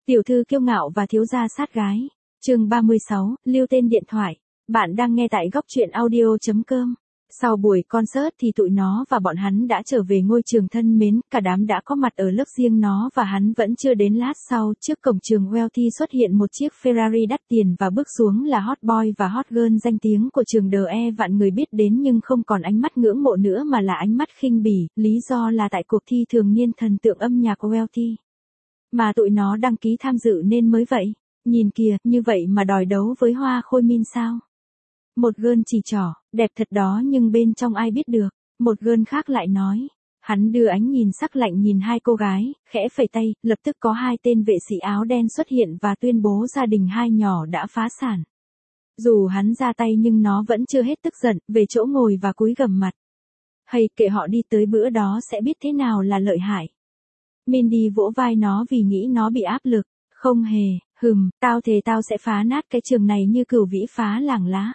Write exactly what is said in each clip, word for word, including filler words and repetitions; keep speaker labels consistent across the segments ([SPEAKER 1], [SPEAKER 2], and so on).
[SPEAKER 1] Tiểu thư kiêu ngạo và thiếu gia sát gái. Chương ba mươi sáu, lưu tên điện thoại. Bạn đang nghe tại góc truyện audio chấm com. Sau buổi concert thì tụi nó và bọn hắn đã trở về ngôi trường thân mến, cả đám đã có mặt ở lớp riêng nó và hắn vẫn chưa đến. Lát sau, trước cổng trường Wealthy xuất hiện một chiếc Ferrari đắt tiền và bước xuống là hot boy và hot girl danh tiếng của trường đê e vạn người biết đến, nhưng không còn ánh mắt ngưỡng mộ nữa mà là ánh mắt khinh bỉ, lý do là tại cuộc thi thường niên thần tượng âm nhạc Wealthy mà tụi nó đăng ký tham dự nên mới vậy. Nhìn kìa, như vậy mà đòi đấu với Hoa Khôi Min sao? Một gơn chỉ trỏ, đẹp thật đó nhưng bên trong ai biết được. Một gơn khác lại nói. Hắn đưa ánh nhìn sắc lạnh nhìn hai cô gái, khẽ phẩy tay, lập tức có hai tên vệ sĩ áo đen xuất hiện và tuyên bố gia đình hai nhỏ đã phá sản. Dù hắn ra tay nhưng nó vẫn chưa hết tức giận, về chỗ ngồi và cúi gằm mặt. Hay kệ họ đi, tới bữa đó sẽ biết thế nào là lợi hại. Mindy vỗ vai nó vì nghĩ nó bị áp lực. Không hề, hừm, tao thề tao sẽ phá nát cái trường này như cửu vĩ phá làng lá.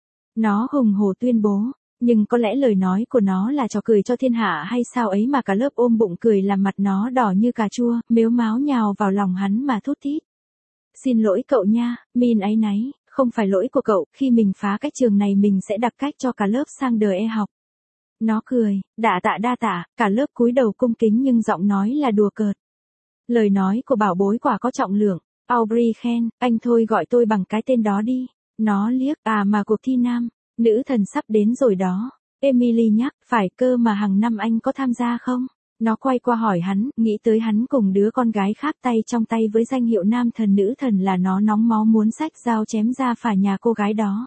[SPEAKER 1] Nó hùng hổ tuyên bố, nhưng có lẽ lời nói của nó là trò cười cho thiên hạ hay sao ấy mà cả lớp ôm bụng cười làm mặt nó đỏ như cà chua, mếu máo nhào vào lòng hắn mà thút thít. Xin lỗi cậu nha, Min áy náy, không phải lỗi của cậu, khi mình phá cái trường này mình sẽ đặt cách cho cả lớp sang đê e học. Nó cười, đạ tạ đa tạ, cả lớp cúi đầu cung kính nhưng giọng nói là đùa cợt. Lời nói của bảo bối quả có trọng lượng. Aubrey khen, anh thôi gọi tôi bằng cái tên đó đi. Nó liếc, à mà cuộc thi nam, nữ thần sắp đến rồi đó. Emily nhắc, phải cơ mà hàng năm anh có tham gia không? Nó quay qua hỏi hắn, nghĩ tới hắn cùng đứa con gái khác tay trong tay với danh hiệu nam thần nữ thần là nó nóng máu muốn xách dao chém ra phả nhà cô gái đó.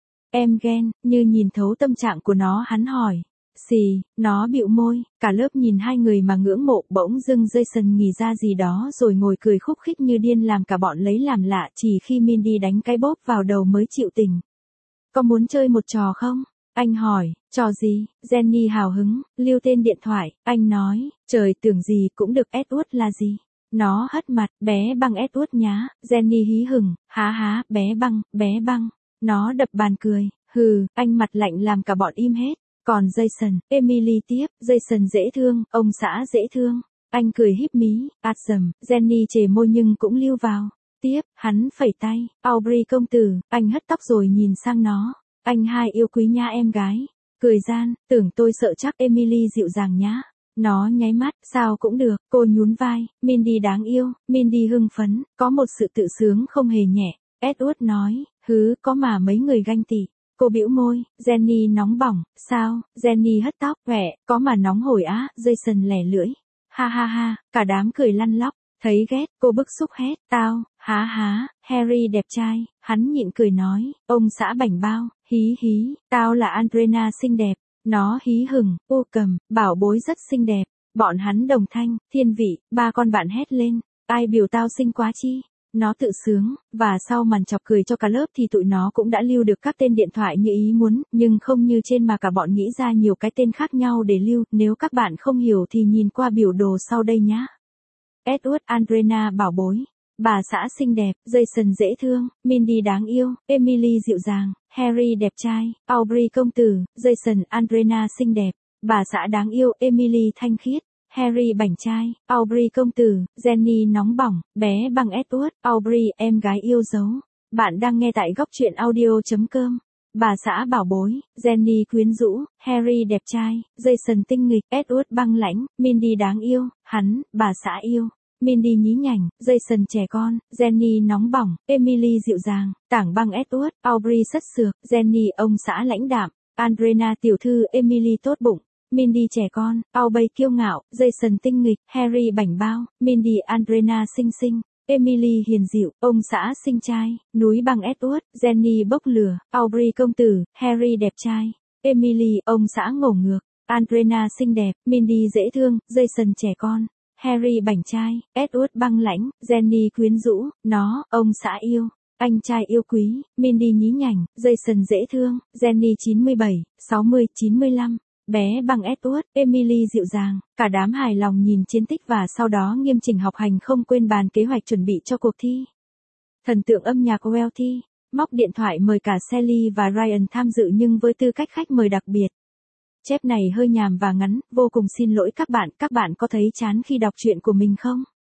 [SPEAKER 1] Em ghen, như nhìn thấu tâm trạng của nó hắn hỏi. Xì, nó bịu môi, cả lớp nhìn hai người mà ngưỡng mộ, bỗng dưng Jason nghỉ ra gì đó rồi ngồi cười khúc khích như điên làm cả bọn lấy làm lạ, chỉ khi Mindy đánh cái bóp vào đầu mới chịu tình. Có muốn chơi một trò không? Anh hỏi, trò gì? Jenny hào hứng, lưu tên điện thoại, anh nói, trời tưởng gì cũng được. Edward là gì? Nó hất mặt, bé băng Edward nhá. Jenny hí hửng, há há, bé băng, bé băng. Nó đập bàn cười, hừ, anh mặt lạnh làm cả bọn im hết. Còn Jason, Emily tiếp, Jason dễ thương, ông xã dễ thương. Anh cười híp mí, ạt dầm, Jenny chề môi nhưng cũng lưu vào. Tiếp, hắn phẩy tay, Aubrey công tử, anh hất tóc rồi nhìn sang nó. Anh hai yêu quý nha em gái. Cười gian, tưởng tôi sợ chắc. Emily dịu dàng nhá. Nó nháy mắt, sao cũng được, cô nhún vai. Mindy đáng yêu, Mindy hưng phấn, có một sự tự sướng không hề nhẹ. Edward nói, hứ, có mà mấy người ganh tị. Cô bĩu môi, Jenny nóng bỏng, sao? Jenny hất tóc, vẻ, có mà nóng hổi á. Jason lẻ lưỡi. Ha ha ha, cả đám cười lăn lóc, thấy ghét, cô bức xúc hét, tao, há há, Harry đẹp trai, hắn nhịn cười nói, ông xã bảnh bao, hí hí, tao là Andrena xinh đẹp, nó hí hửng, u cầm, bảo bối rất xinh đẹp, bọn hắn đồng thanh, thiên vị, ba con bạn hét lên, ai biểu tao xinh quá chi. Nó tự sướng, và sau màn chọc cười cho cả lớp thì tụi nó cũng đã lưu được các tên điện thoại như ý muốn, nhưng không như trên mà cả bọn nghĩ ra nhiều cái tên khác nhau để lưu. Nếu các bạn không hiểu thì nhìn qua biểu đồ sau đây nhá. Edward, Andrena bảo bối, bà xã xinh đẹp, Jason dễ thương, Mindy đáng yêu, Emily dịu dàng, Harry đẹp trai, Aubrey công tử, Jason, Andrena xinh đẹp, bà xã đáng yêu, Emily thanh khiết. Harry bảnh trai, Aubrey công tử, Jenny nóng bỏng, bé bằng Edward, Aubrey em gái yêu dấu. Bạn đang nghe tại góc truyện audio chấm com. Bà xã bảo bối, Jenny quyến rũ, Harry đẹp trai, Jason tinh nghịch, Edward băng lãnh, Mindy đáng yêu, hắn, bà xã yêu. Mindy nhí nhảnh, Jason trẻ con, Jenny nóng bỏng, Emily dịu dàng, tảng băng Edward, Aubrey sất sược, Jenny ông xã lãnh đạm, Andrena tiểu thư, Emily tốt bụng. Mindy trẻ con, Aubrey kiêu ngạo, Jason tinh nghịch, Harry bảnh bao, Mindy Andrena xinh xinh, Emily hiền dịu, ông xã xinh trai, núi bằng Edward, Jenny bốc lửa, Aubrey công tử, Harry đẹp trai, Emily ông xã ngổ ngược, Andrena xinh đẹp, Mindy dễ thương, Jason trẻ con, Harry bảnh trai, Edward băng lãnh, Jenny quyến rũ, nó, ông xã yêu. Anh trai yêu quý, Mindy nhí nhảnh, Jason dễ thương, Jenny chín mươi bảy, sáu mươi, chín mươi lăm. Bé bằng Edward, Emily dịu dàng, cả đám hài lòng nhìn chiến tích và sau đó nghiêm chỉnh học hành không quên bàn kế hoạch chuẩn bị cho cuộc thi. Thần tượng âm nhạc Wealthy, móc điện thoại mời cả Sally và Ryan tham dự nhưng với tư cách khách mời đặc biệt. Chép này hơi nhàm và ngắn, vô cùng xin lỗi các bạn, các bạn có thấy chán khi đọc truyện của mình không?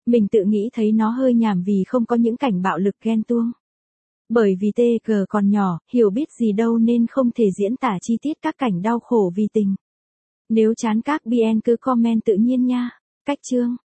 [SPEAKER 1] Mình tự nghĩ thấy nó hơi nhảm vì không có những cảnh bạo lực ghen tuông. Bởi vì tê giê còn nhỏ, hiểu biết gì đâu nên không thể diễn tả chi tiết các cảnh đau khổ vì tình. Nếu chán các bê en cứ comment tự nhiên nha. Cách chương